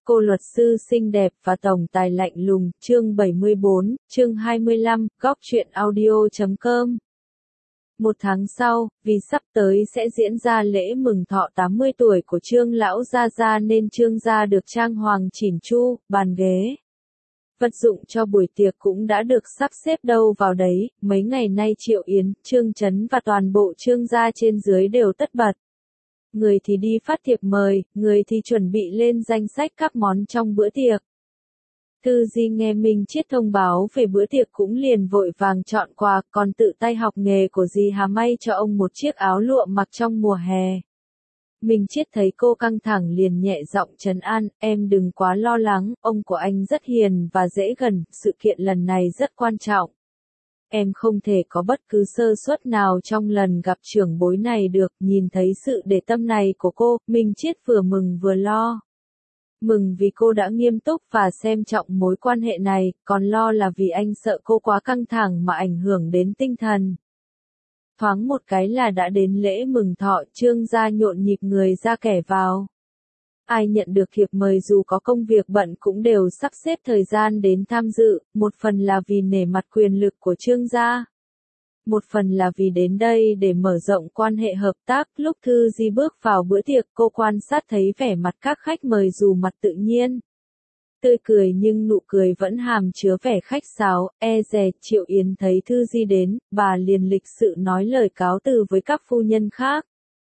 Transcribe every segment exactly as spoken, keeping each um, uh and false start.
Cô luật sư xinh đẹp và tổng tài lạnh lùng, chương bảy mươi bốn, chương hai mươi lăm, góc truyện audio chấm com. Một tháng sau, vì sắp tới sẽ diễn ra lễ mừng thọ tám mươi tuổi của Trương lão gia gia nên Trương gia được trang hoàng chỉn chu, bàn ghế, vật dụng cho buổi tiệc cũng đã được sắp xếp đâu vào đấy. Mấy ngày nay Triệu Yến, Trương Chấn và toàn bộ Trương gia trên dưới đều tất bật. Người thì đi phát thiệp mời, người thì chuẩn bị lên danh sách các món trong bữa tiệc. Thư Di nghe Minh Chiết thông báo về bữa tiệc cũng liền vội vàng chọn quà, còn tự tay học nghề của dì Hà may cho ông một chiếc áo lụa mặc trong mùa hè. Minh Chiết thấy cô căng thẳng liền nhẹ giọng trấn an, em đừng quá lo lắng, ông của anh rất hiền và dễ gần, sự kiện lần này rất quan trọng. Em không thể có bất cứ sơ suất nào trong lần gặp trưởng bối này được. Nhìn thấy sự để tâm này của cô, Minh Chiết vừa mừng vừa lo. Mừng vì cô đã nghiêm túc và xem trọng mối quan hệ này, còn lo là vì anh sợ cô quá căng thẳng mà ảnh hưởng đến tinh thần. Thoáng một cái là đã đến lễ mừng thọ, Trương gia nhộn nhịp người ra kẻ vào. Ai nhận được thiệp mời dù có công việc bận cũng đều sắp xếp thời gian đến tham dự, một phần là vì nể mặt quyền lực của Trương gia. Một phần là vì đến đây để mở rộng quan hệ hợp tác. Lúc Thư Di bước vào bữa tiệc, cô quan sát thấy vẻ mặt các khách mời dù mặt tự nhiên, tươi cười nhưng nụ cười vẫn hàm chứa vẻ khách sáo, e dè. Triệu Yến thấy Thư Di đến, bà liền lịch sự nói lời cáo từ với các phu nhân khác.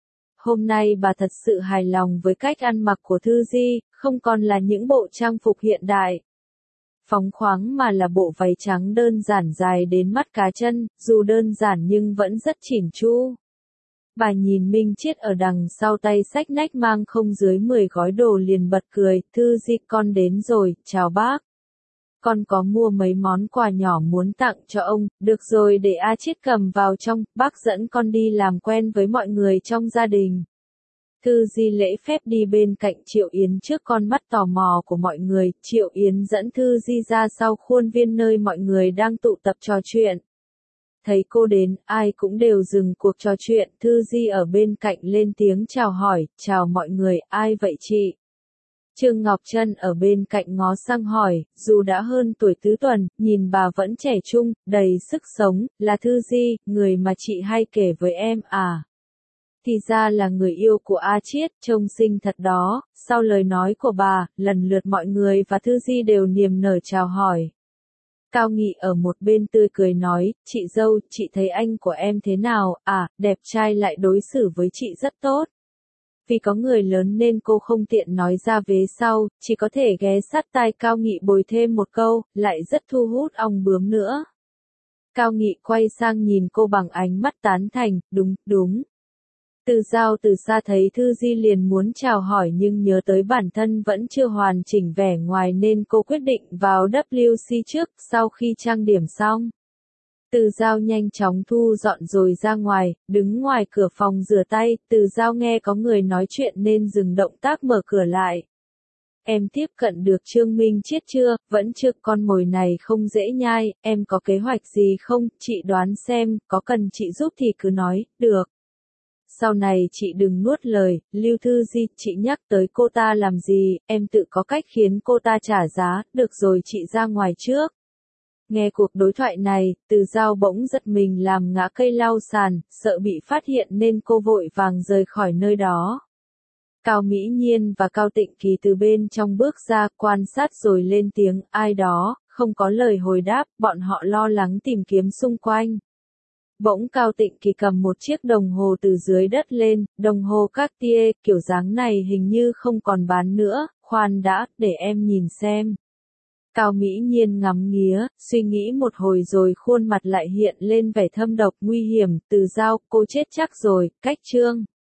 Hôm nay bà thật sự hài lòng với cách ăn mặc của Thư Di, không còn là những bộ trang phục hiện đại, phóng khoáng mà là bộ váy trắng đơn giản dài đến mắt cá chân, dù đơn giản nhưng vẫn rất chỉn chu. Bà nhìn Minh Chiết ở đằng sau tay xách nách mang không dưới mười gói đồ liền bật cười, Thư Di con đến rồi, chào bác. Con có mua mấy món quà nhỏ muốn tặng cho ông, được rồi để A Chiết cầm vào trong, bác dẫn con đi làm quen với mọi người trong gia đình. Thư Di lễ phép đi bên cạnh Triệu Yến trước con mắt tò mò của mọi người, Triệu Yến dẫn Thư Di ra sau khuôn viên nơi mọi người đang tụ tập trò chuyện. Thấy cô đến, ai cũng đều dừng cuộc trò chuyện, Thư Di ở bên cạnh lên tiếng chào hỏi, chào mọi người, ai vậy chị? Trương Ngọc Trân ở bên cạnh ngó sang hỏi, dù đã hơn tuổi tứ tuần, nhìn bà vẫn trẻ trung, đầy sức sống, là Thư Di, người mà chị hay kể với em à? Thì ra là người yêu của A Chiết, trông xinh thật đó. Sau lời nói của bà, lần lượt mọi người và Thư Di đều niềm nở chào hỏi. Cao Nghị ở một bên tươi cười nói, chị dâu, chị thấy anh của em thế nào? À, đẹp trai lại đối xử với chị rất tốt. Vì có người lớn nên cô không tiện nói ra vế sau, chỉ có thể ghé sát tai Cao Nghị bồi thêm một câu, lại rất thu hút ong bướm nữa. Cao Nghị quay sang nhìn cô bằng ánh mắt tán thành, đúng, đúng. Từ Giao từ xa thấy Thư Di liền muốn chào hỏi nhưng nhớ tới bản thân vẫn chưa hoàn chỉnh vẻ ngoài nên cô quyết định vào W C trước, sau khi trang điểm xong. Từ Giao nhanh chóng thu dọn rồi ra ngoài, đứng ngoài cửa phòng rửa tay, Từ Giao nghe có người nói chuyện nên dừng động tác mở cửa lại. Em tiếp cận được Trương Minh Chiết chưa? Vẫn chưa, con mồi này không dễ nhai, em có kế hoạch gì không? Chị đoán xem, có cần chị giúp thì cứ nói, được. Sau này chị đừng nuốt lời, Lưu Thư Di, chị nhắc tới cô ta làm gì, em tự có cách khiến cô ta trả giá, được rồi chị ra ngoài trước. Nghe cuộc đối thoại này, Từ Giao bỗng giật mình làm ngã cây lau sàn, sợ bị phát hiện nên cô vội vàng rời khỏi nơi đó. Cao Mỹ Nhiên và Cao Tịnh Kỳ từ bên trong bước ra, quan sát rồi lên tiếng, ai đó, không có lời hồi đáp, bọn họ lo lắng tìm kiếm xung quanh. Bỗng Cao Tịnh Kỳ cầm một chiếc đồng hồ từ dưới đất lên, đồng hồ Cartier, kiểu dáng này hình như không còn bán nữa, khoan đã, để em nhìn xem. Cao Mỹ Nhiên ngắm nghía, suy nghĩ một hồi rồi khuôn mặt lại hiện lên vẻ thâm độc nguy hiểm, Từ Giao, cô chết chắc rồi, cách Trương